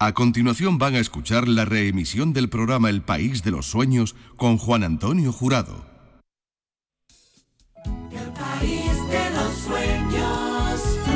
A continuación van a escuchar la reemisión del programa El País de los Sueños con Juan Antonio Jurado. El País de los Sueños.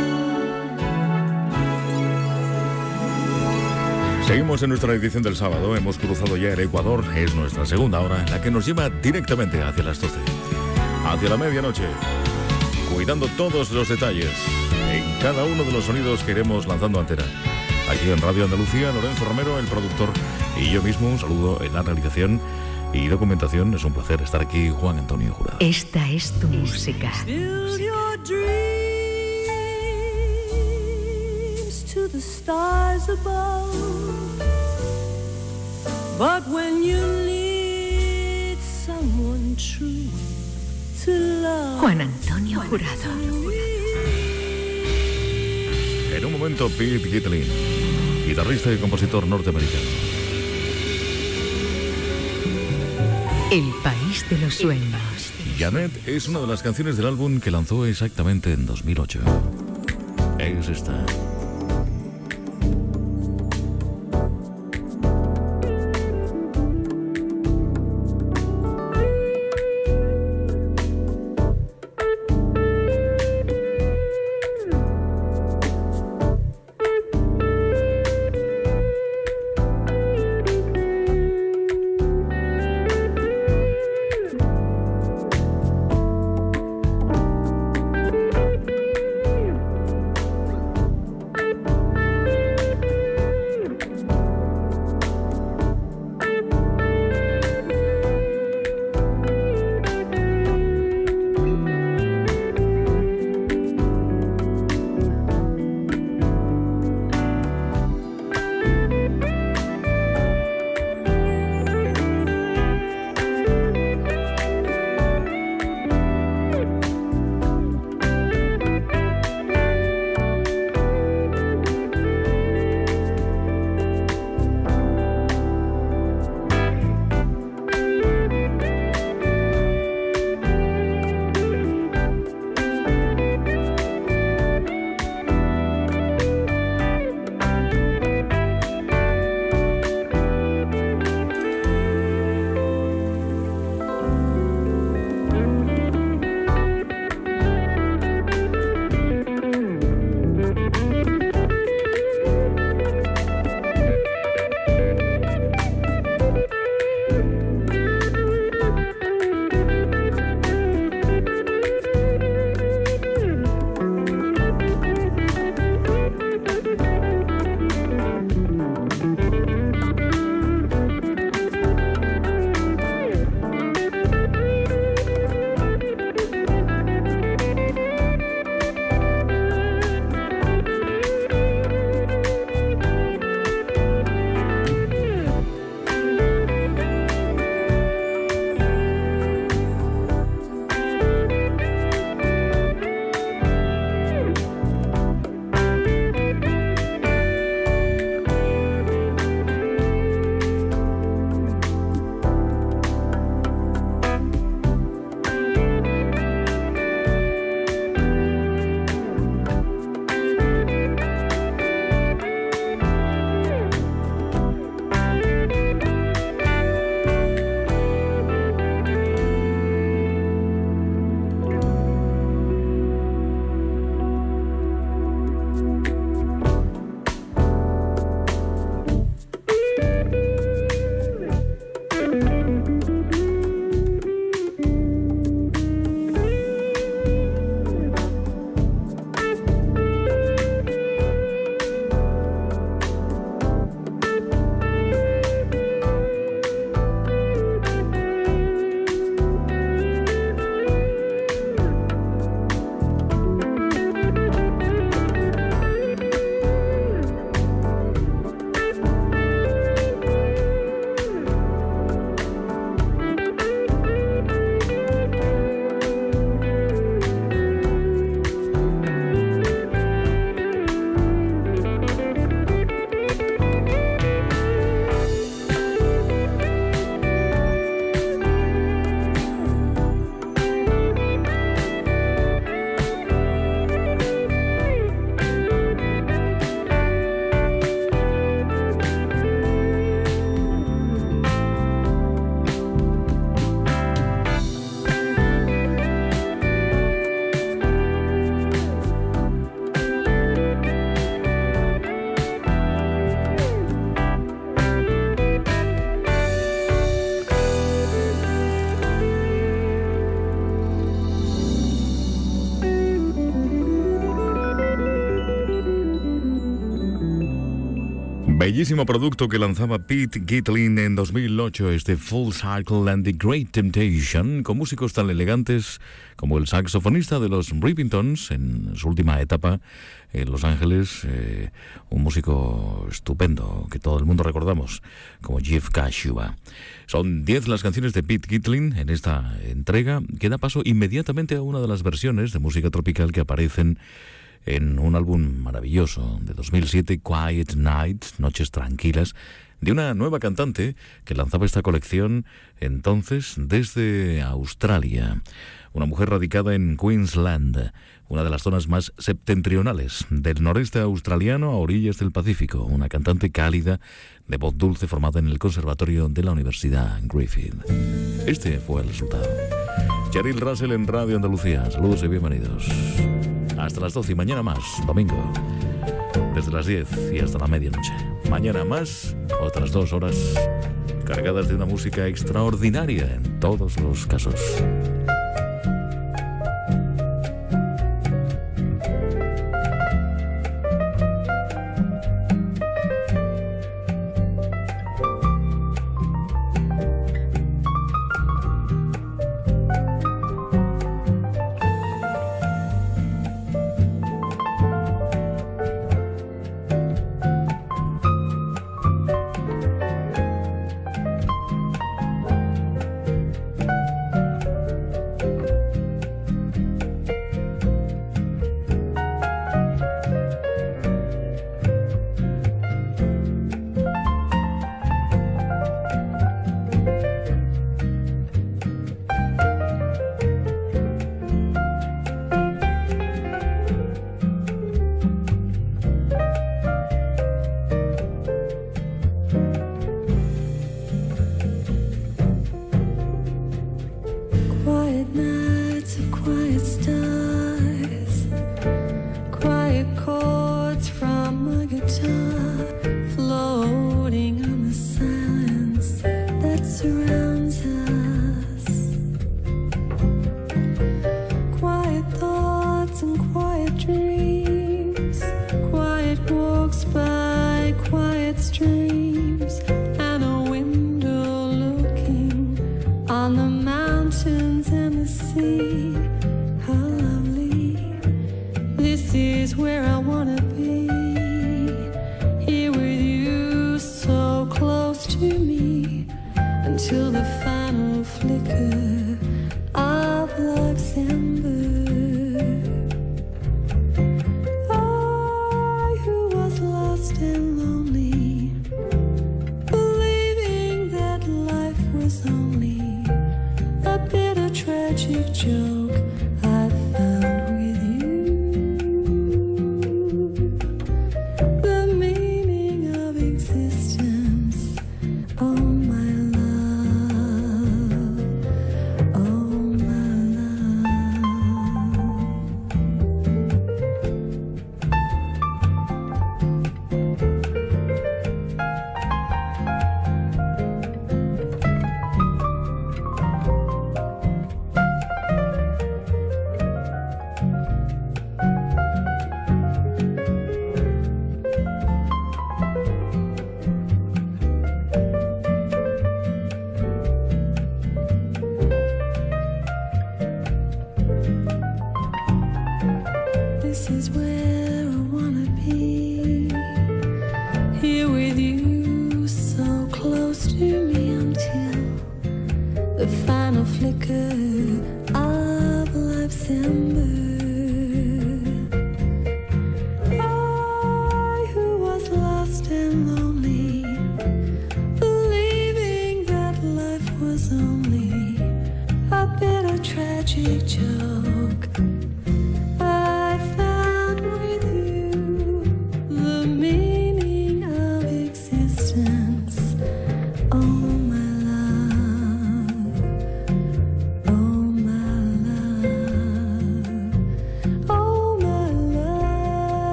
Seguimos en nuestra edición del sábado. Hemos cruzado ya el Ecuador. Es nuestra segunda hora, la que nos lleva directamente hacia las 12, hacia la medianoche, cuidando todos los detalles en cada uno de los sonidos que iremos lanzando antena. Aquí en Radio Andalucía, Lorenzo Romero, el productor, y yo mismo. Un saludo en la realización y documentación. Es un placer estar aquí, Juan Antonio Jurado. Esta es tu música. Build your dreams to the stars above. But when you need someone true to love. Juan Antonio Jurado. En un momento, Pete Gitlin, guitarrista y compositor norteamericano. El País de los Sueños. Janet es una de las canciones del álbum que lanzó exactamente en 2008. Es esta. Bellísimo producto que lanzaba Pete Gitlin en 2008, este Full Circle and the Great Temptation, con músicos tan elegantes como el saxofonista de los Rivingtons en su última etapa en Los Ángeles, un músico estupendo que todo el mundo recordamos como Jeff Kashuba. Son 10 las canciones de Pete Gitlin en esta entrega, que da paso inmediatamente a una de las versiones de música tropical que aparecen en un álbum maravilloso de 2007, Quiet Nights, Noches Tranquilas, de una nueva cantante que lanzaba esta colección entonces desde Australia. Una mujer radicada en Queensland, una de las zonas más septentrionales del noreste australiano a orillas del Pacífico. Una cantante cálida, de voz dulce, formada en el conservatorio de la Universidad Griffith. Este fue el resultado. Cheryl Russell en Radio Andalucía. Saludos y bienvenidos. Hasta las 12 y mañana más, domingo, desde las 10 y hasta la medianoche. Mañana más, otras 2 horas cargadas de una música extraordinaria en todos los casos.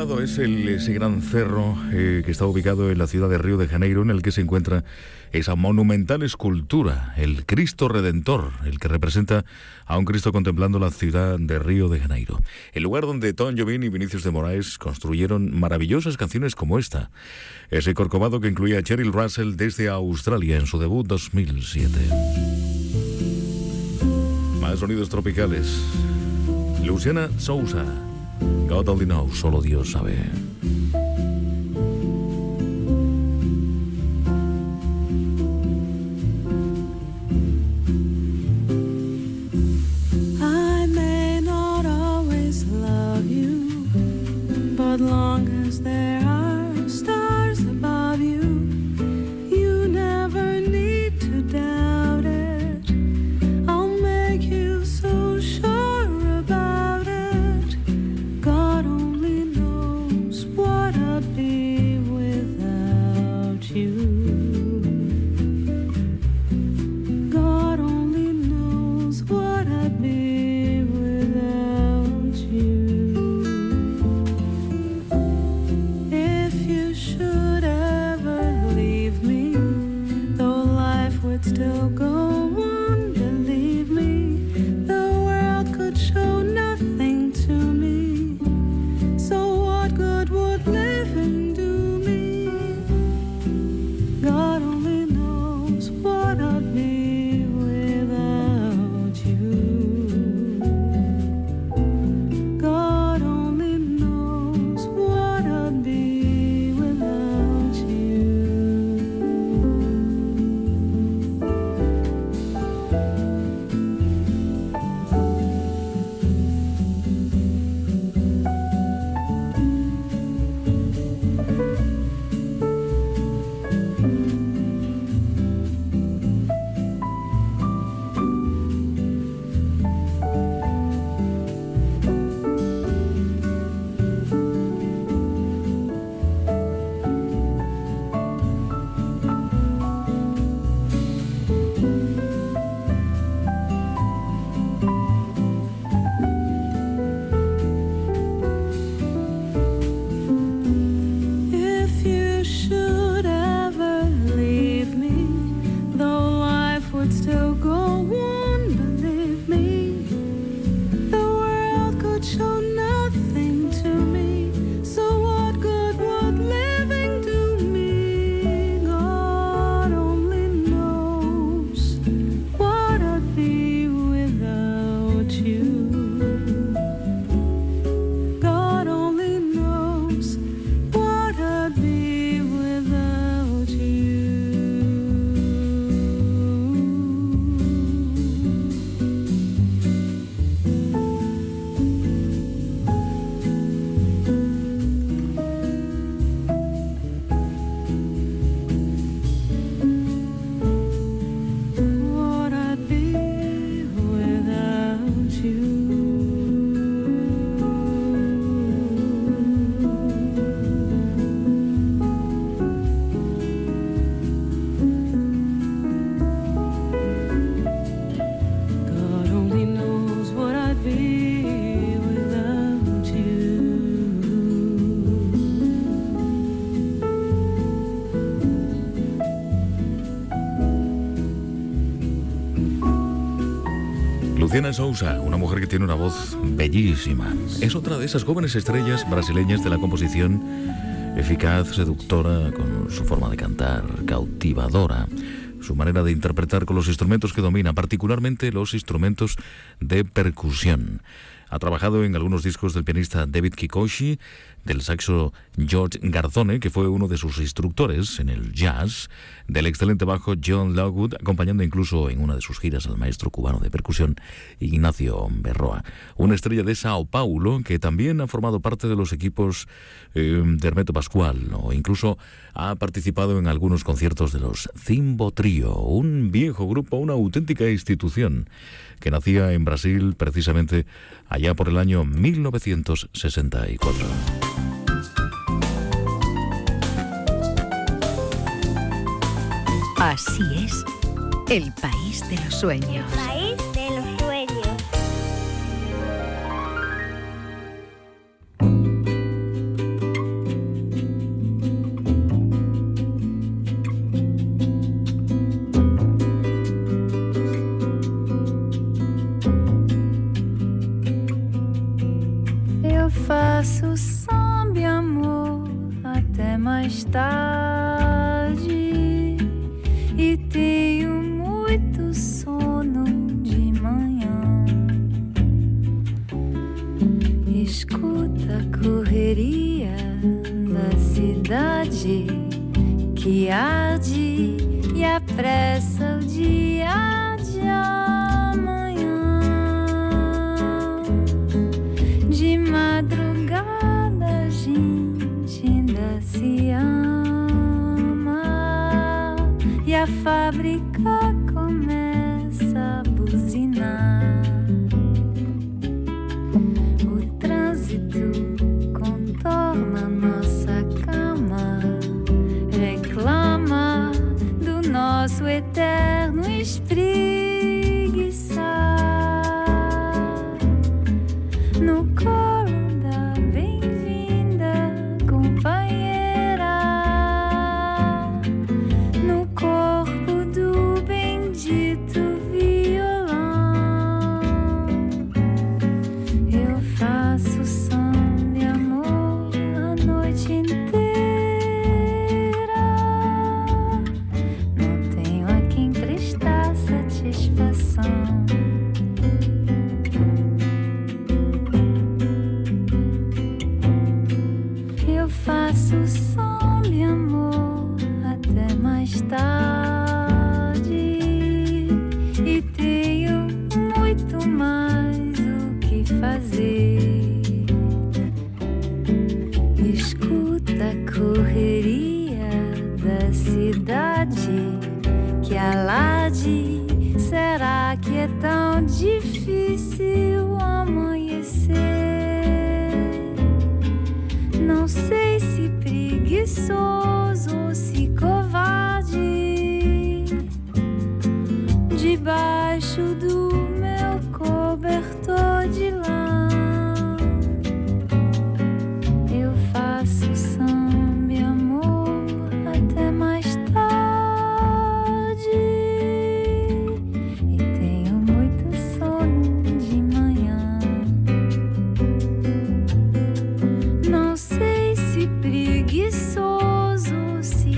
Colorado es ese gran cerro que está ubicado en la ciudad de Río de Janeiro, en el que se encuentra esa monumental escultura, el Cristo Redentor, el que representa a un Cristo contemplando la ciudad de Río de Janeiro. El lugar donde Tom Jobim y Vinicius de Moraes construyeron maravillosas canciones como esta. Ese Corcovado que incluía a Cheryl Russell desde Australia en su debut 2007. Más sonidos tropicales. Luciana Souza, God Only Knows, solo Dios sabe. I may not always love you, but long as there are stars above you, you never need to doubt it. I'll make you so sure about it. God only knows what I'd be without you. God only knows what I'd be without you. If you should ever leave me, though life would still go on, believe me, the world could show nothing to me. So what good would living do me? God only knows what I'd be without you. God only knows what I'd be without you. If you should ever leave me, though life would still go on, believe me, the world could show nothing to me. So what good would living do me? God only knows what I'd be without you. God only knows what I'd be without you. What I'd be without you. God only knows what I'd be without you. Luciana Souza, una mujer que tiene una voz bellísima. Es otra de esas jóvenes estrellas brasileñas de la composición, eficaz, seductora, con su forma de cantar cautivadora, su manera de interpretar con los instrumentos que domina, particularmente los instrumentos de percusión. Ha trabajado en algunos discos del pianista David Kikoshi, del saxo George Garzone, que fue uno de sus instructores en el jazz, del excelente bajo John Lockwood, acompañando incluso en una de sus giras al maestro cubano de percusión Ignacio Berroa. Una estrella de Sao Paulo que también ha formado parte de los equipos de Hermeto Pascual, o incluso ha participado en algunos conciertos de los Zimbo Trio, un viejo grupo, una auténtica institución que nacía en Brasil precisamente allá por el año 1964. Así es, el país de los sueños. País de los sueños. faço samba e amor até mais tarde e tenho muito sono de manhã. Escuta a correria da cidade que arde e apressa o dia de amanhã. De madrugada a gente ainda se ama e a fábrica começa a buzinar. O trânsito contorna nossa cama, reclama do nosso eterno espreguiçar. No colo da bem-vinda companheira, no corpo do bendito violão, eu faço samba e amor a noite inteira. Não tenho a quem prestar satisfação. Eu faço samba e amor até mais tarde e tenho muito mais o que fazer. Escuta a correria da cidade que alarde. Será que é tão difícil amanhecer? Não sei se preguiçoso ou se covarde. Debaixo do meu cobertor de lã, eu faço samba e amor até mais tarde e tenho muito sono de manhã. Não sei se preguiçoso ou se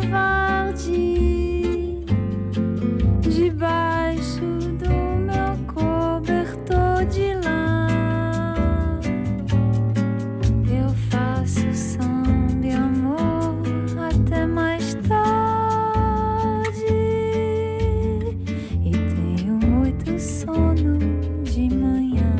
covarde. Debaixo do meu cobertor de lã, eu faço samba e amor até mais tarde e tenho muito sono de manhã.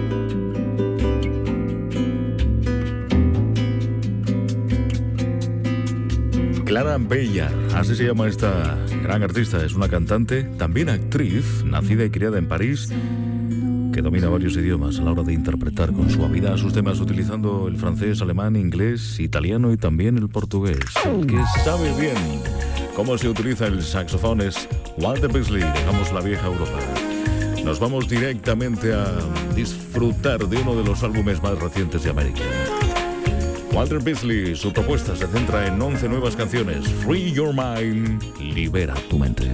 Clara Bellar, así se llama esta gran artista. Es una cantante, también actriz, nacida y criada en París, que domina varios idiomas a la hora de interpretar con suavidad sus temas utilizando el francés, alemán, inglés, italiano y también el portugués. El que sabe bien cómo se utiliza el saxofón es Walter Beasley. Dejamos la vieja Europa. Nos vamos directamente a disfrutar de uno de los álbumes más recientes de América. Walter Beasley, su propuesta se centra en 11 nuevas canciones. Free Your Mind, libera tu mente.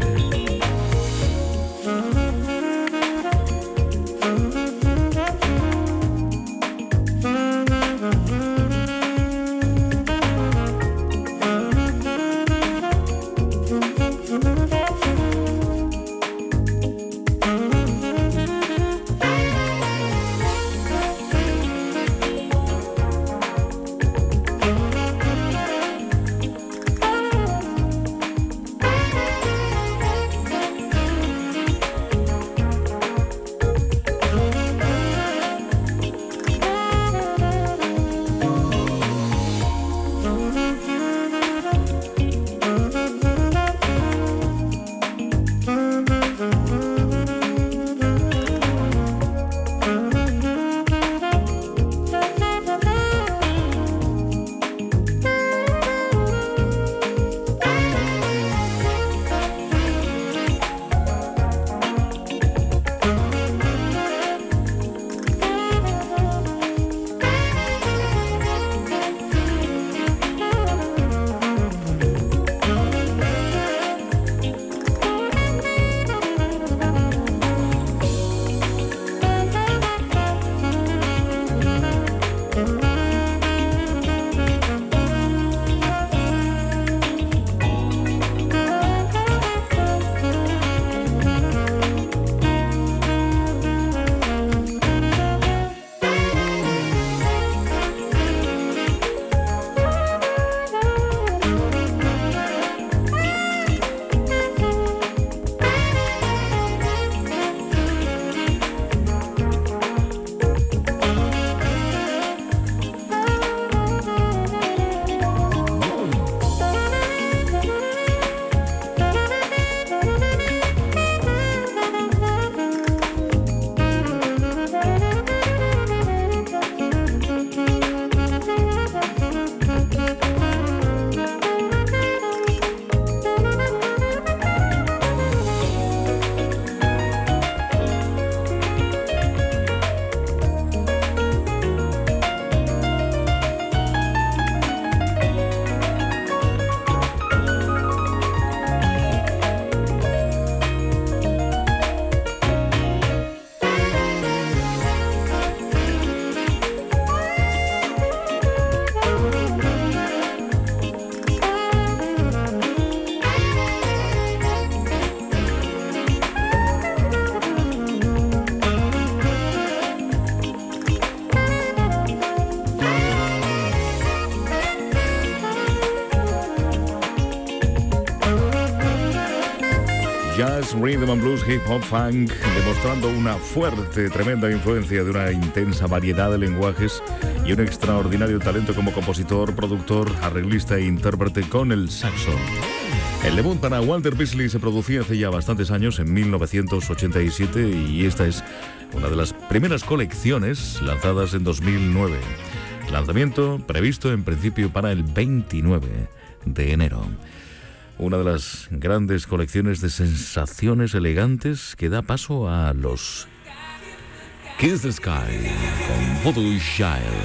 jazz, rhythm and blues, hip hop, funk, demostrando una fuerte, tremenda influencia de una intensa variedad de lenguajes y un extraordinario talento como compositor, productor, arreglista e intérprete con el saxo. El debut para Walter Beasley se producía hace ya bastantes años, en 1987, y esta es una de las primeras colecciones lanzadas en 2009. Lanzamiento previsto en principio para el 29 de enero. Una de las grandes colecciones de sensaciones elegantes que da paso a los Kiss the Sky con Voodoo Child.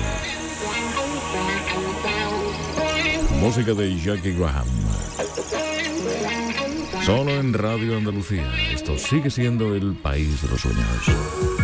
Música de Jackie Graham. Solo en Radio Andalucía. Esto sigue siendo el país de los sueños.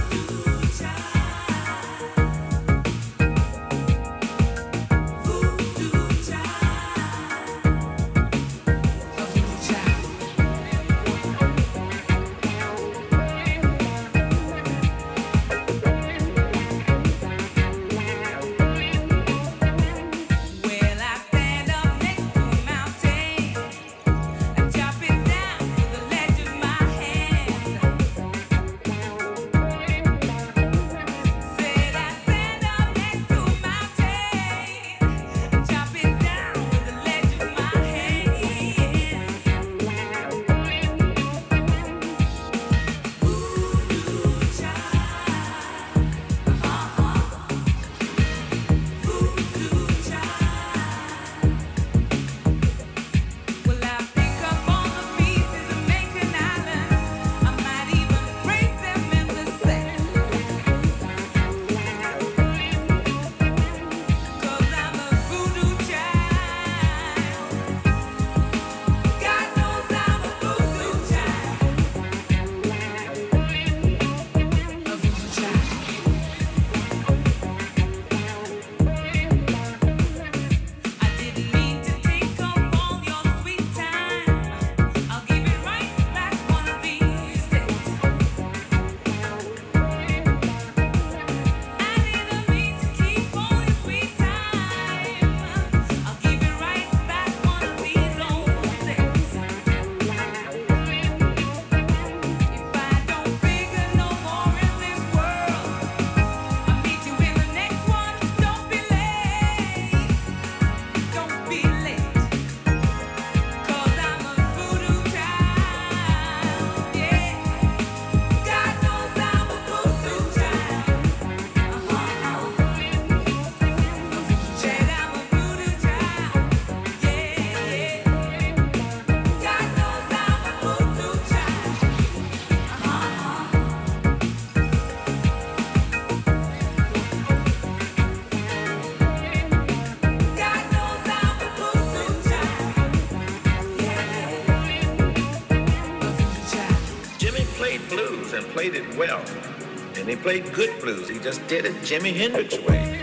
Played it well, and he played good blues. He just did it Jimi Hendrix way.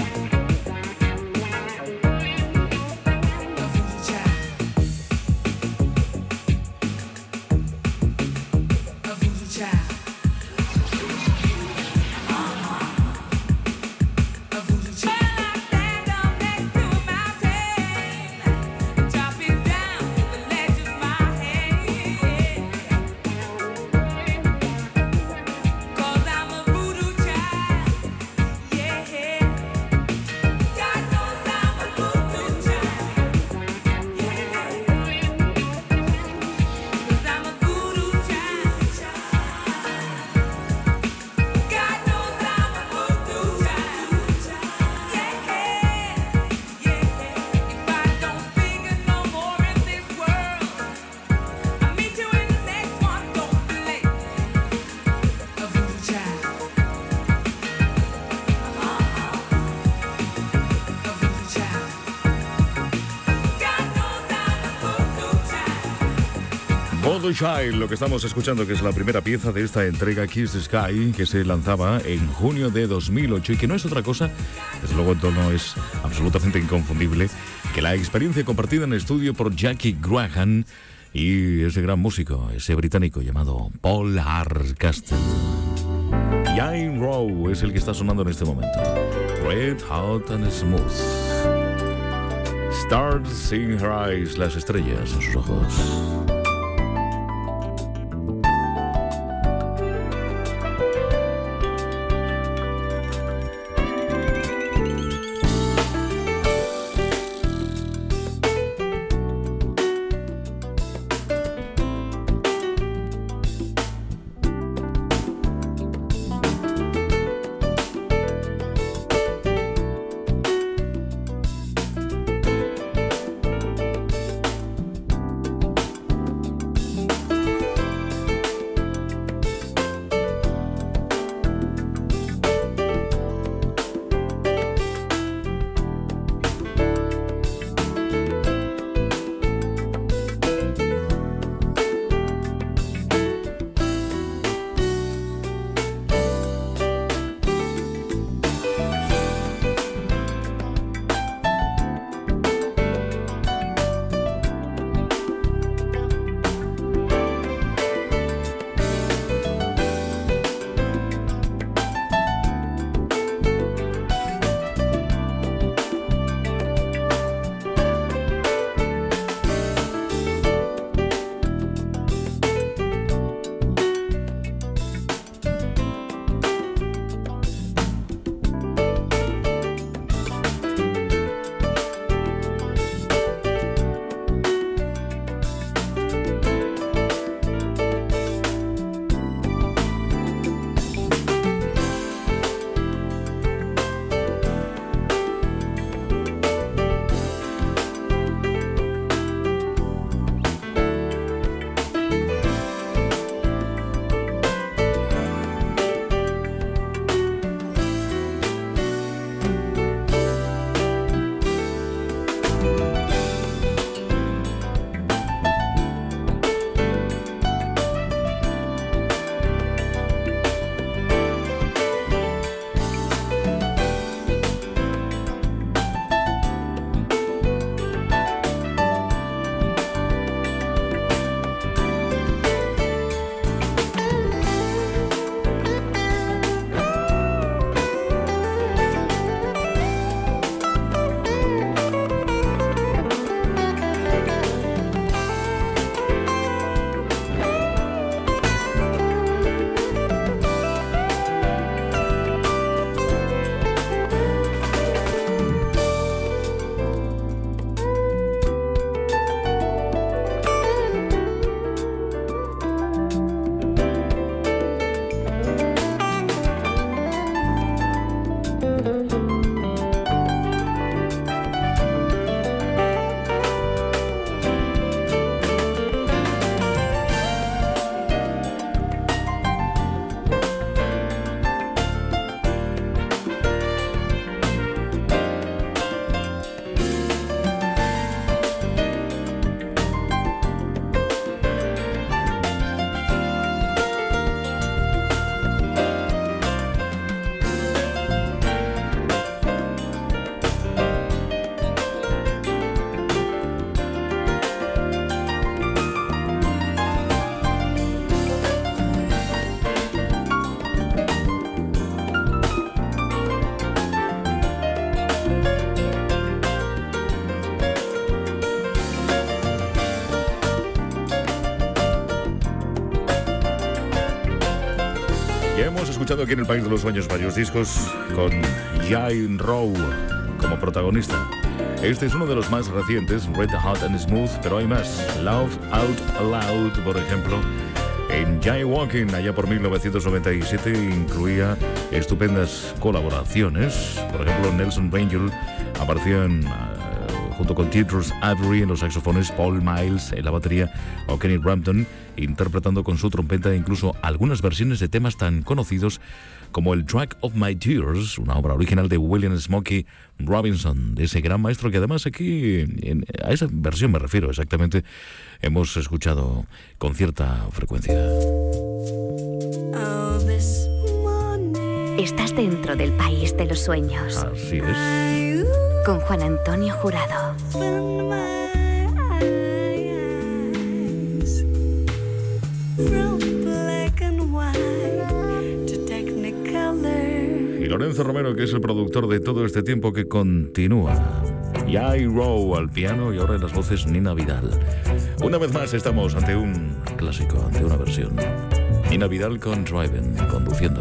Voodoo Child, lo que estamos escuchando, que es la primera pieza de esta entrega Kiss the Sky, que se lanzaba en junio de 2008 y que no es otra cosa, desde luego el tono es absolutamente inconfundible, que la experiencia compartida en estudio por Jackie Graham y ese gran músico, ese británico llamado Paul Hardcastle. Yain Rowe es el que está sonando en este momento. Red, Hot and Smooth. Stars in her eyes, las estrellas en sus ojos. escuchando aquí en el País de los Sueños varios discos con Jay Rowe como protagonista. Este es uno de los más recientes, Red Hot and Smooth, pero hay más. Love Out Loud, por ejemplo. En Jaywalking, allá por 1997, incluía estupendas colaboraciones. Por ejemplo, Nelson Rangel aparecían junto con Tears Avery en los saxofones, Paul Miles en la batería o Kenny Brampton interpretando con su trompeta incluso algunas versiones de temas tan conocidos como el Track of My Tears, una obra original de William Smokey Robinson, de ese gran maestro que además aquí, a esa versión me refiero exactamente, hemos escuchado con cierta frecuencia. Estás dentro del País de los Sueños. Así es. Con Juan Antonio Jurado. Y Lorenzo Romero, que es el productor de todo este tiempo que continúa. Jay Rowe al piano y ahora en las voces Nina Vidal. Una vez más estamos ante un clásico, ante una versión. Nina Vidal con Driving, conduciendo.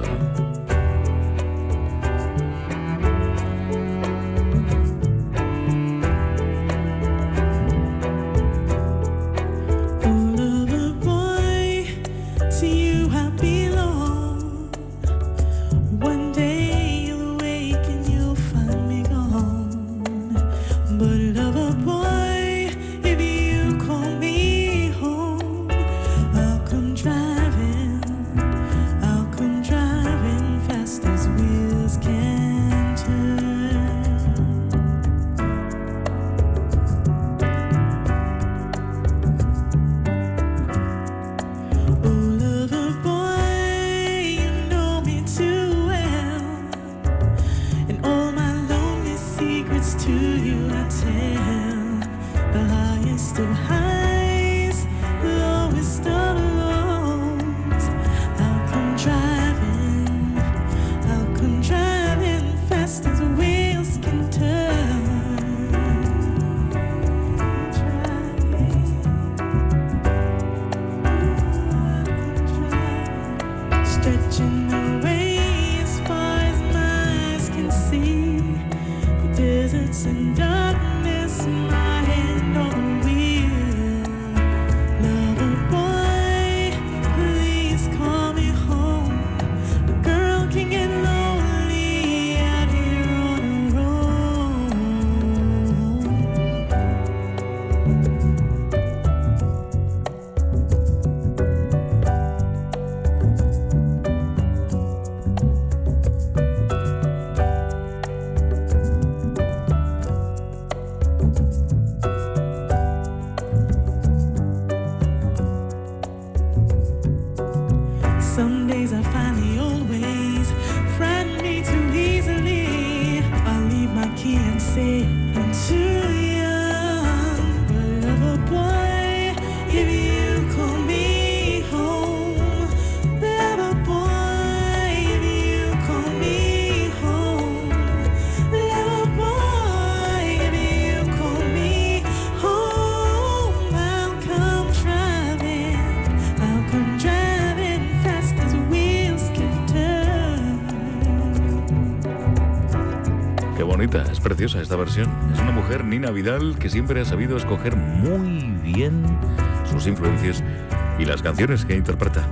Es preciosa esta versión. Es una mujer, Nina Vidal, que siempre ha sabido escoger muy bien sus influencias y las canciones que interpreta.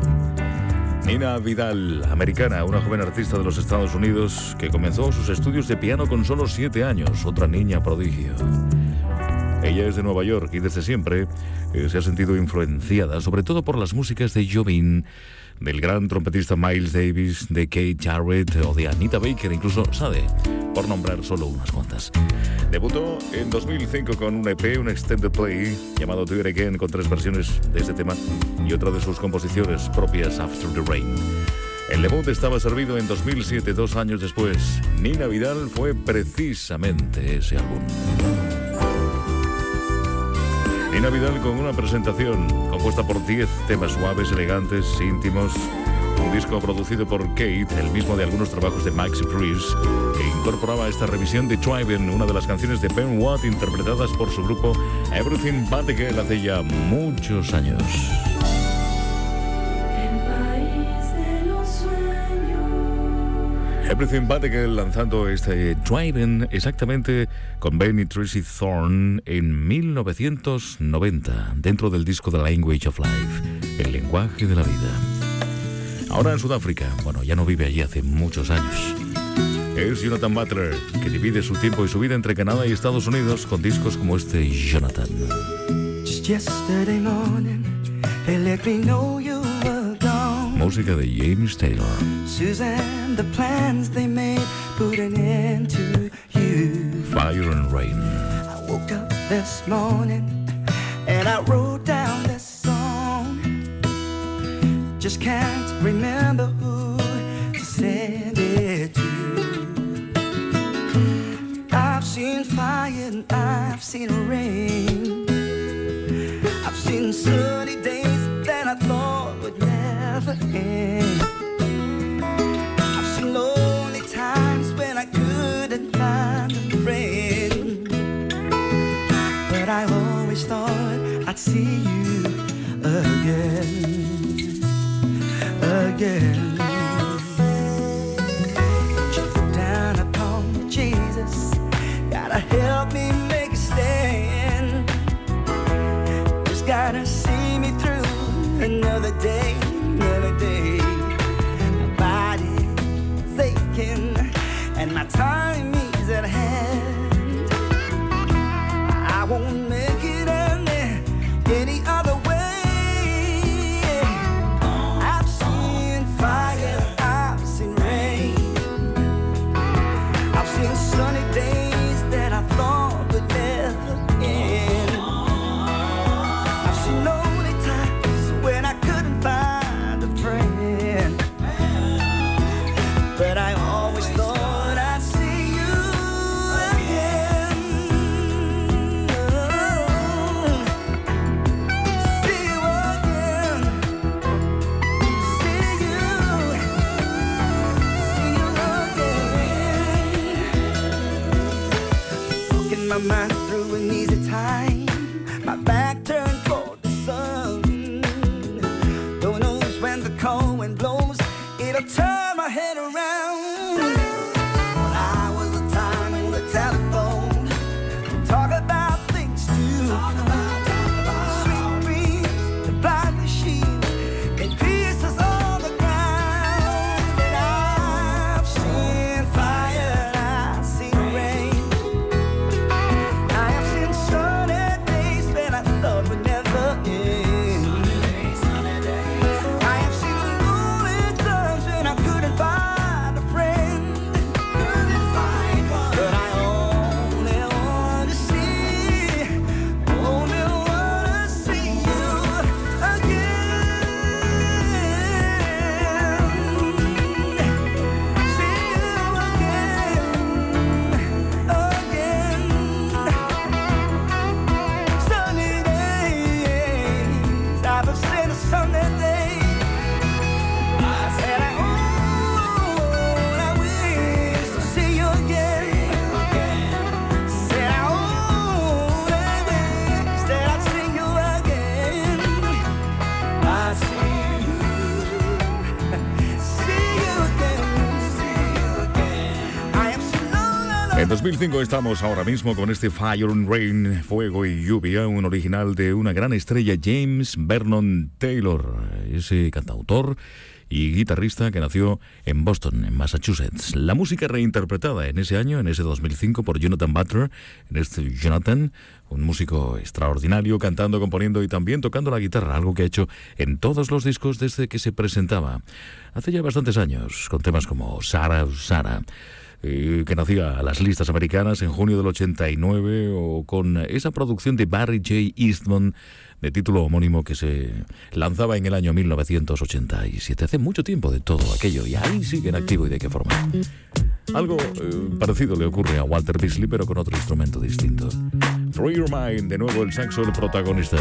Nina Vidal, americana, una joven artista de los Estados Unidos que comenzó sus estudios de piano con solo 7 años, otra niña prodigio. Ella es de Nueva York y desde siempre se ha sentido influenciada, sobre todo por las músicas de Jobim, del gran trompetista Miles Davis, de Keith Jarrett o de Anita Baker, incluso Sade, por nombrar solo unas cuantas. Debutó en 2005 con un EP, un extended play, llamado Do It Again, con 3 versiones de este tema y otra de sus composiciones propias, After the Rain. El debut estaba servido en 2007, 2 años después. Nina Vidal fue precisamente ese álbum. Nina Vidal con una presentación compuesta por 10 temas suaves, elegantes, íntimos. Un disco producido por Kate, el mismo de algunos trabajos de Maxi Priest, que incorporaba esta revisión de Driving, una de las canciones de Ben Watt interpretadas por su grupo Everything But The Girl hace ya muchos años. El país de los sueños. Everything But the Girl lanzando este Driving exactamente con Ben y Tracy Thorn en 1990 dentro del disco The Language of Life, el lenguaje de la vida. Ahora en Sudáfrica, bueno, ya no vive allí hace muchos años. Es Jonathan Butler, que divide su tiempo y su vida entre Canadá y Estados Unidos con discos como este Jonathan. Just yesterday morning, they let me know you were gone. Música de James Taylor. Suzanne, the plans they made put an end to you. Fire and Rain. I woke up this morning and I wrote down this song. Just can't remember who to send it to. I've seen fire and I've seen rain. I've seen sunny days that I thought would never end. I've seen lonely times when I couldn't find a friend. But I always thought I'd see you again, again. Just look down upon me, Jesus, gotta help me make a stand. Just gotta see me through another day, another day. My body's aching and my time is at hand. I won't make it any other way. I've seen fire, I've seen rain. I've seen sunny days that I thought would never end. I've seen lonely times when I couldn't find a friend. But I always thought I'd see you again. See you again. See you again. Walking my mind through an easy time. My back turned toward the sun. Don't know when the cold wind blows, it'll turn my head around. I was the time on the telephone to talk about things too. Sweet dreams, the blind machine, and pieces on the ground. And I've seen fire, I've seen rain. I have seen sunny days when I thought would never end. I have seen lonely times when I couldn't find a friend. But I only want to see you again. See you again. Sunny days, I've seen a sunny day. I said I wish to see you again. Said I wish that I'd see you again. I see you again. I am so lonely. En 2005 estamos ahora mismo con este Fire and Rain, Fuego y Lluvia, un original de una gran estrella, James Vernon Taylor, ese cantautor y guitarrista que nació en Boston, en Massachusetts. La música reinterpretada en ese año, en ese 2005, por Jonathan Butler, en este Jonathan, un músico extraordinario, cantando, componiendo y también tocando la guitarra, algo que ha hecho en todos los discos desde que se presentaba. Hace ya bastantes años, con temas como Sarah, Sarah, que nacía a las listas americanas en junio del 89, o con esa producción de Barry J. Eastman de título homónimo que se lanzaba en el año 1987. Hace mucho tiempo de todo aquello, y ahí sigue en activo. ¿Y de qué forma? Algo parecido le ocurre a Walter Beasley, pero con otro instrumento distinto. Free Your Mind, de nuevo el saxo el protagonista.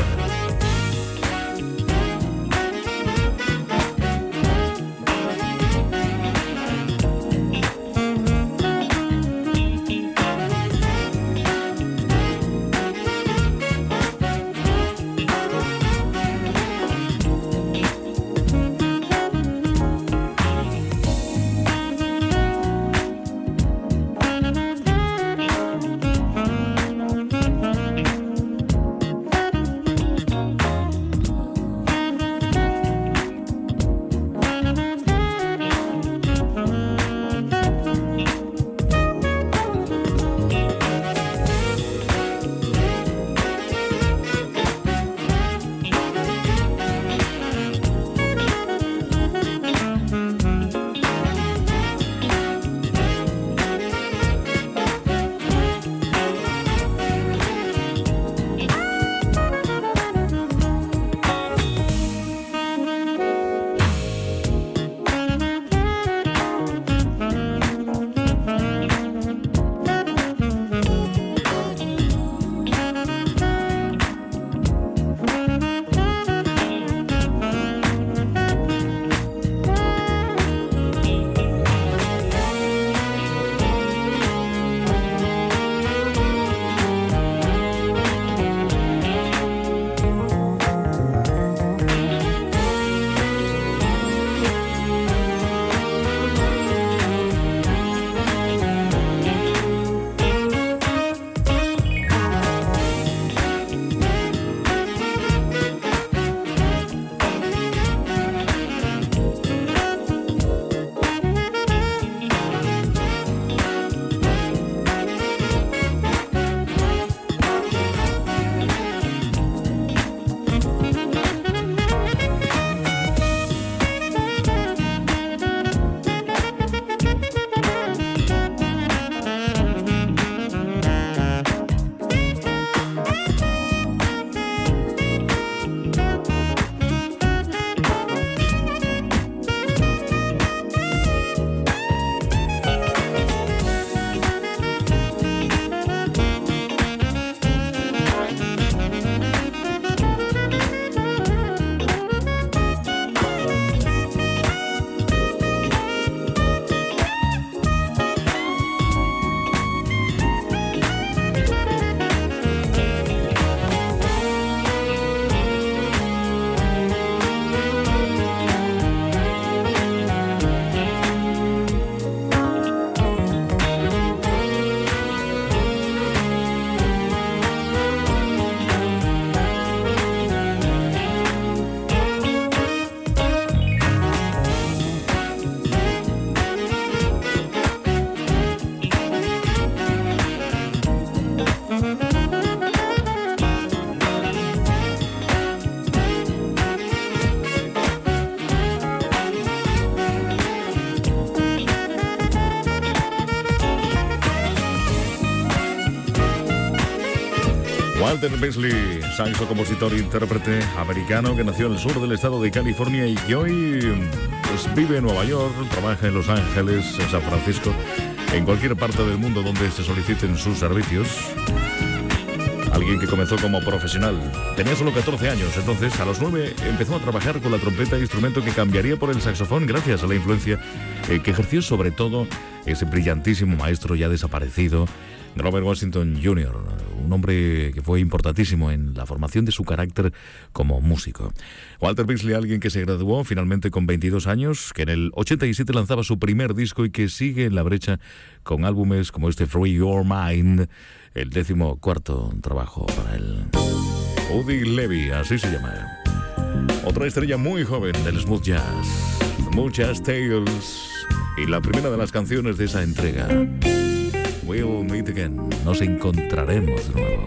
Walter Beasley, saxo, compositor e intérprete americano que nació en el sur del estado de California y que hoy pues, vive en Nueva York, trabaja en Los Ángeles, en San Francisco, en cualquier parte del mundo donde se soliciten sus servicios. Alguien que comenzó como profesional. Tenía solo 14 años, entonces a los 9 empezó a trabajar con la trompeta, instrumento que cambiaría por el saxofón gracias a la influencia que ejerció sobre todo ese brillantísimo maestro ya desaparecido, Grover Washington Jr., un hombre que fue importantísimo en la formación de su carácter como músico. Walter Beasley, alguien que se graduó finalmente con 22 años, que en el 87 lanzaba su primer disco y que sigue en la brecha con álbumes como este Free Your Mind, el 14º trabajo para él. Udi Levy, así se llama. Otra estrella muy joven del smooth jazz, muchas tales, y la primera de las canciones de esa entrega, We'll Meet Again, nos encontraremos de nuevo.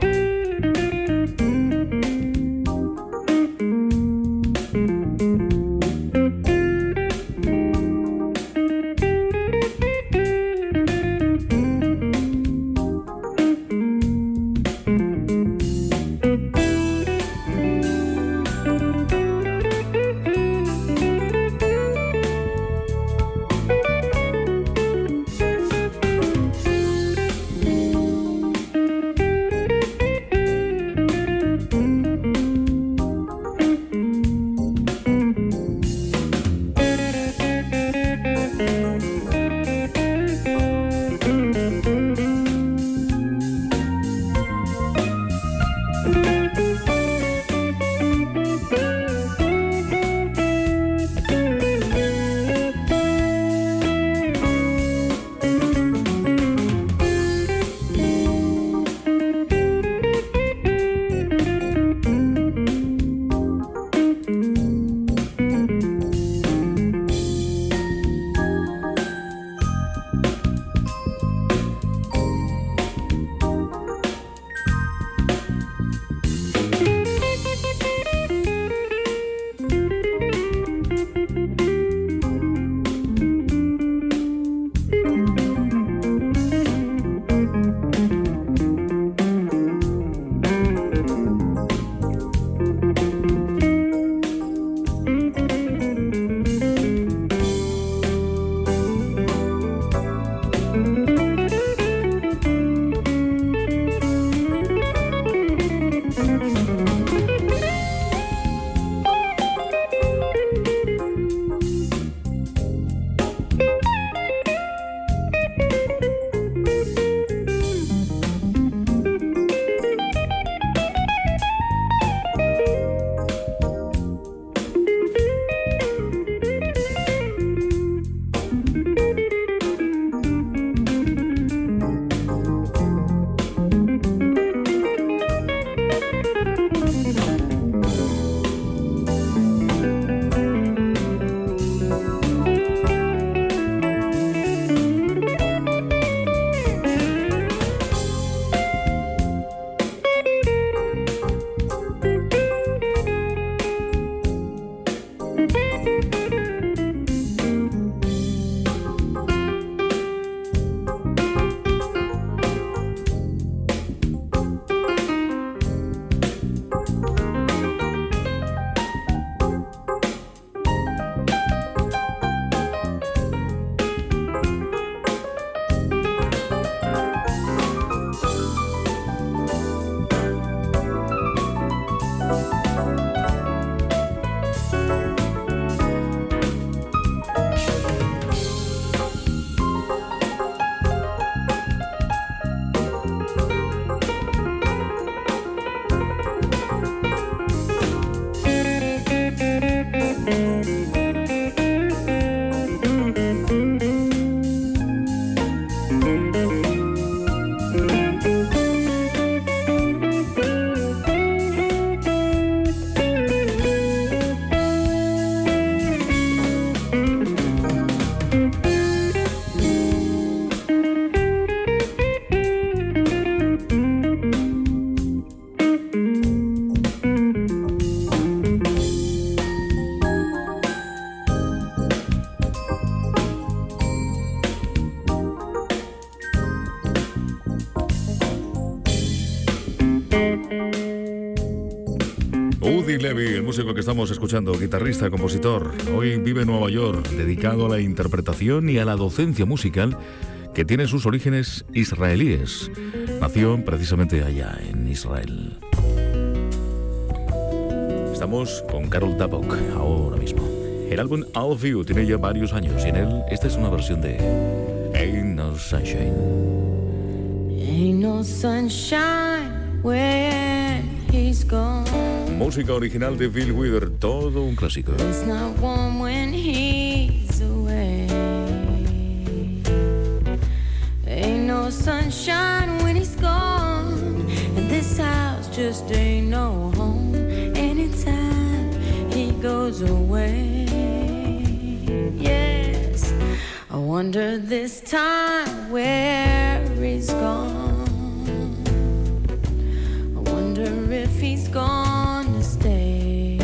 Levy, el músico que estamos escuchando, guitarrista, compositor, hoy vive en Nueva York, dedicado a la interpretación y a la docencia musical, que tiene sus orígenes israelíes. Nació precisamente allá, en Israel. Estamos con Carol Dabok ahora mismo. El álbum All of You tiene ya varios años y en él esta es una versión de Ain't No Sunshine. Ain't no sunshine when he's gone. Música original de Bill Withers, todo un clásico. It's not warm when he's away. Ain't no sunshine when he's gone, and this house just ain't no home anytime he goes away. Yes, I wonder this time where he's gone. I wonder if he's gonna stay.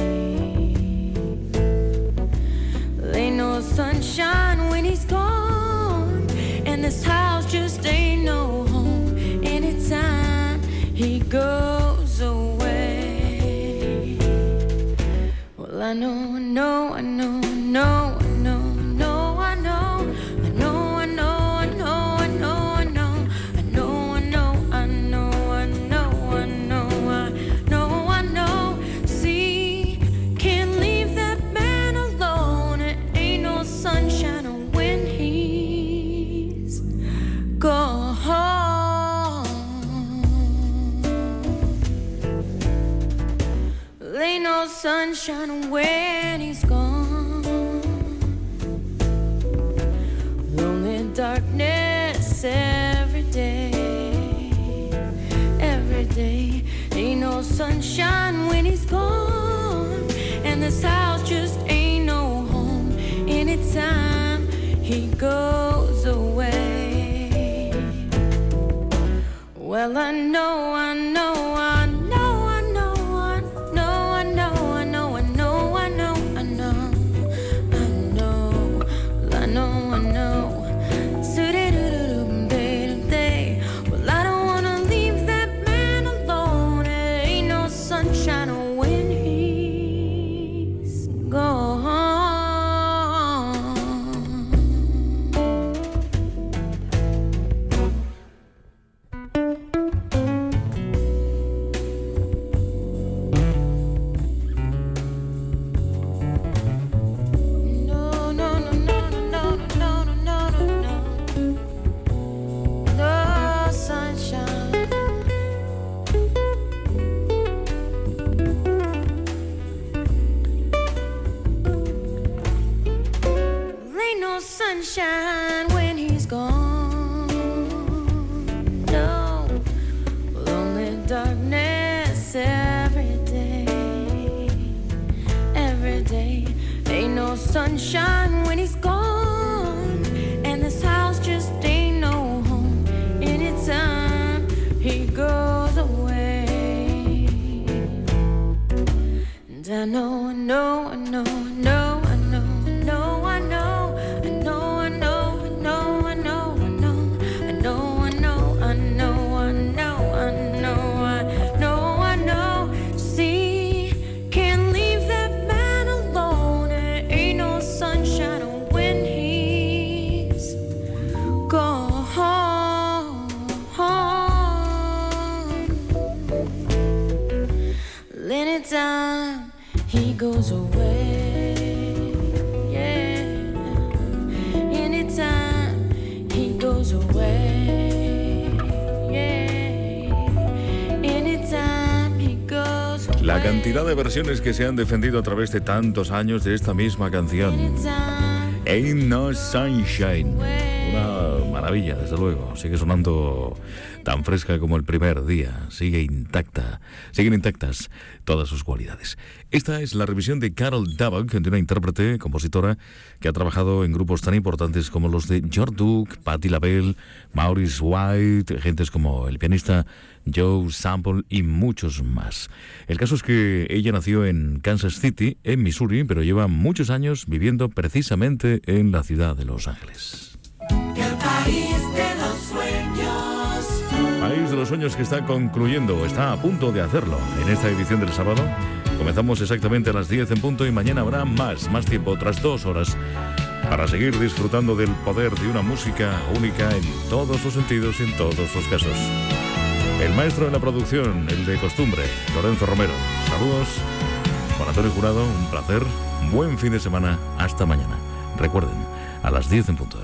There ain't no sunshine when he's gone, and this house just ain't no home anytime he goes away. Well, I know, I know, I know, I know, I know, I know, I know, I know, I know, I know, I know, I know, I know, I know, I know, I know, I know. See, can't leave that man alone. It ain't no sunshine when he's gone. There ain't no sunshine when he's gone. Lonely darkness every day, every day. Ain't no sunshine when he's gone, and this house just ain't no home anytime he goes away. Well, I know, I know, I know, I know, I know, I know, I know, I know, I know, I know, I know, well, I know, I know. Well, I don't wanna leave that man alone. There ain't no sunshine when he's gone. No, no, no, no, no, no, no, no, no, no. No sunshine. Ain't no sunshine when he's gone. No, lonely darkness every day, every day. Ain't no sunshine when he's gone, and this house just ain't no home anytime he goes away. And I know, I know, I know, I know, I know, I know, I know, I know, I know, I know, I know, I know, I know, I know, I know, I know, I know, I know. See, can't leave that man alone. There ain't no sunshine when he's gone. Anytime he goes away, yeah. Anytime he goes away, yeah. Anytime he goes away. La cantidad de versiones que se han defendido a través de tantos años de esta misma canción. Ain't No Sunshine. Una maravilla, desde luego. Sigue sonando tan fresca como el primer día. Sigue intacta. Siguen intactas todas sus cualidades. Esta es la revisión de Carol Dabok, de una intérprete, compositora, que ha trabajado en grupos tan importantes como los de George Duke, Patti LaBelle, Maurice White, gentes como el pianista Joe Sample y muchos más. El caso es que ella nació en Kansas City, en Missouri, pero lleva muchos años viviendo precisamente en la ciudad de Los Ángeles. El país de los sueños. País de los sueños que está concluyendo, está a punto de hacerlo en esta edición del sábado. Comenzamos exactamente a las 10 en punto y mañana habrá más tiempo, otras 2 horas, para seguir disfrutando del poder de una música única en todos los sentidos y en todos los casos. El maestro de la producción, el de costumbre, Lorenzo Romero. Saludos, Juan Antonio Jurado, un placer, buen fin de semana, hasta mañana. Recuerden, a las 10 en punto.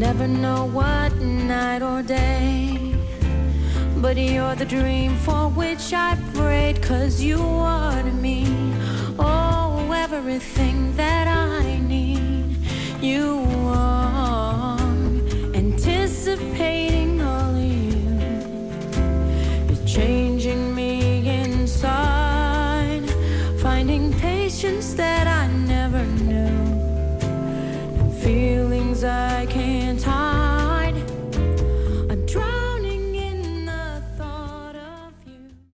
never know what night or day, but you're the dream for which I prayed, 'cause you are to me, oh, everything that I need. You are.